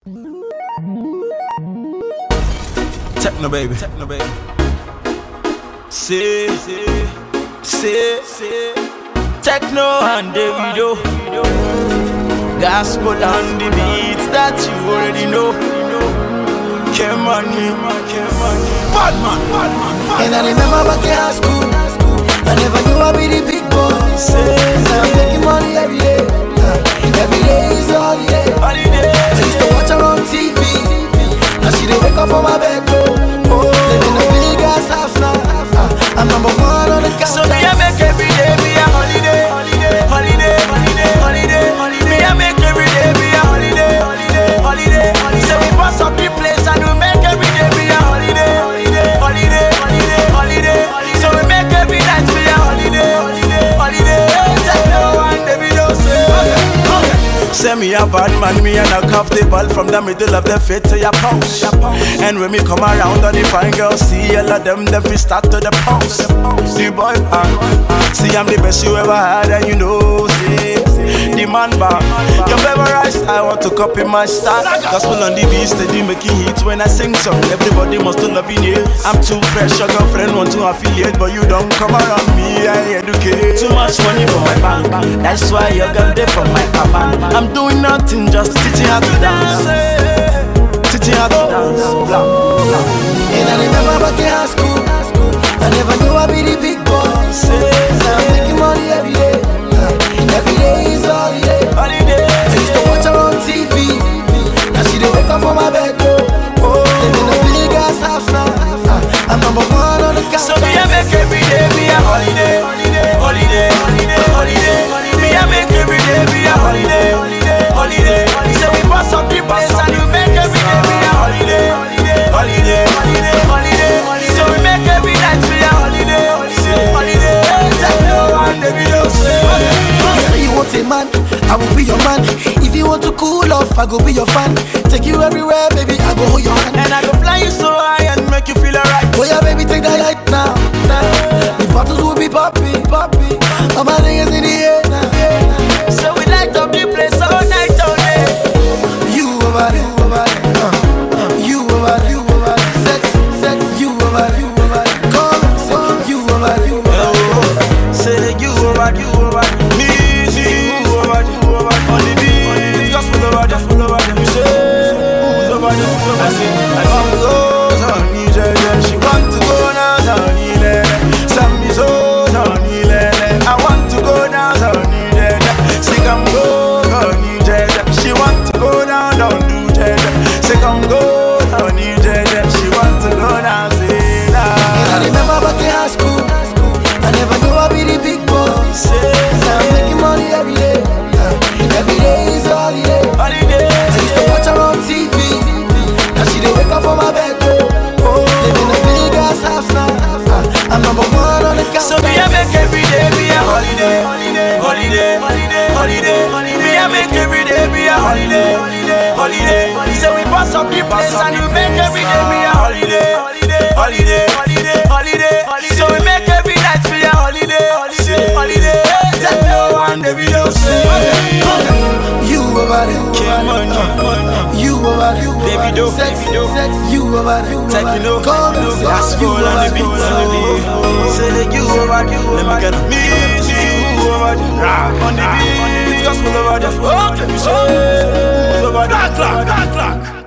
Techno baby. See. Techno and Davido. Gospel on the beats that you already know. Come on, bad man. And I remember back in high school, I never knew I'd be the big boy. Now I'm making money every day. Every day is a holiday. I used to watch her on TV. Now she dey wake up on my bed, living in a big ass house now. I'm number one on the countdown. So me I make every day be a holiday. Me I make every day be a holiday. So we bust up the place and we make every day be a holiday. So we make every night be a holiday. Techno and Davido say. Send me a bad man, me and I cuff the ball from the middle of the fit to your pouch. And when me come around on the fine girls, see all of them fi start to the pounce. The boy band, see I'm the best you ever had, and you know, see the man band. Your favorite style, want to copy my style. Gospel on the beat, steady making hits when I sing song. Everybody must love you. I'm too fresh, your girlfriend want to affiliate, but you don't come around me, I educate. Too much money for my bank, that's why your girl there for my papa. I'm doing nothing, just teaching how to dance. Teaching how to dance. Blah, blah. And I remember back in high school, I never knew I'd be the big boy. Now I'm making money every day. Every day is a holiday. I used to watch her on TV. Now she dey wake up on my bed, living in a big ass house now. I'm number one on the countdown. So me I make every day be a holiday. Me I make every day be a holiday. So we bust up the place and we make every day be a holiday. So we make every night be a holiday. Techno and Davido say. You say you want a man, I will be your man. If you want to cool off, I go be your fan. Take you everywhere, baby, I go hold your hand. And I go fly you so high and make you feel alright. Oh yeah, baby, take that light now. The bottles will be popping. All my niggas in the air now. So we light up the place all night, all day. You over there, you over there, sex, you over there, come, you over there. Say you over there, music, you over there, on the beat, gospel over there. You say who's over there? I say I want to go to Nigeria. She want to go now to Nigeria. Some is so to Nigeria. I want to go down to Nigeria. Say come go to Nigeria. She want to go down to Nigeria. Say come go to Nigeria. She want to go down to And I remember back in high school, I never knew I'd be the big boy. Now I'm making money every day. Every day is a holiday. I used to watch her on TV. Now she dey wake up on my bed, living in a big ass house now. I'm number one on the countdown. So me I make every day be a holiday. Me I make every day be a holiday. So we bust up the place and we make every day be a holiday. So we make every night be a holiday. Techno and Davido say. You over there, you over there, Davido, sex, you over there, Techno, come, that's you cool over on the beat. there. Say you over there, let me get a music. You over there, rock on the beat, gospel over there. Okay, you say who's over there? Clock.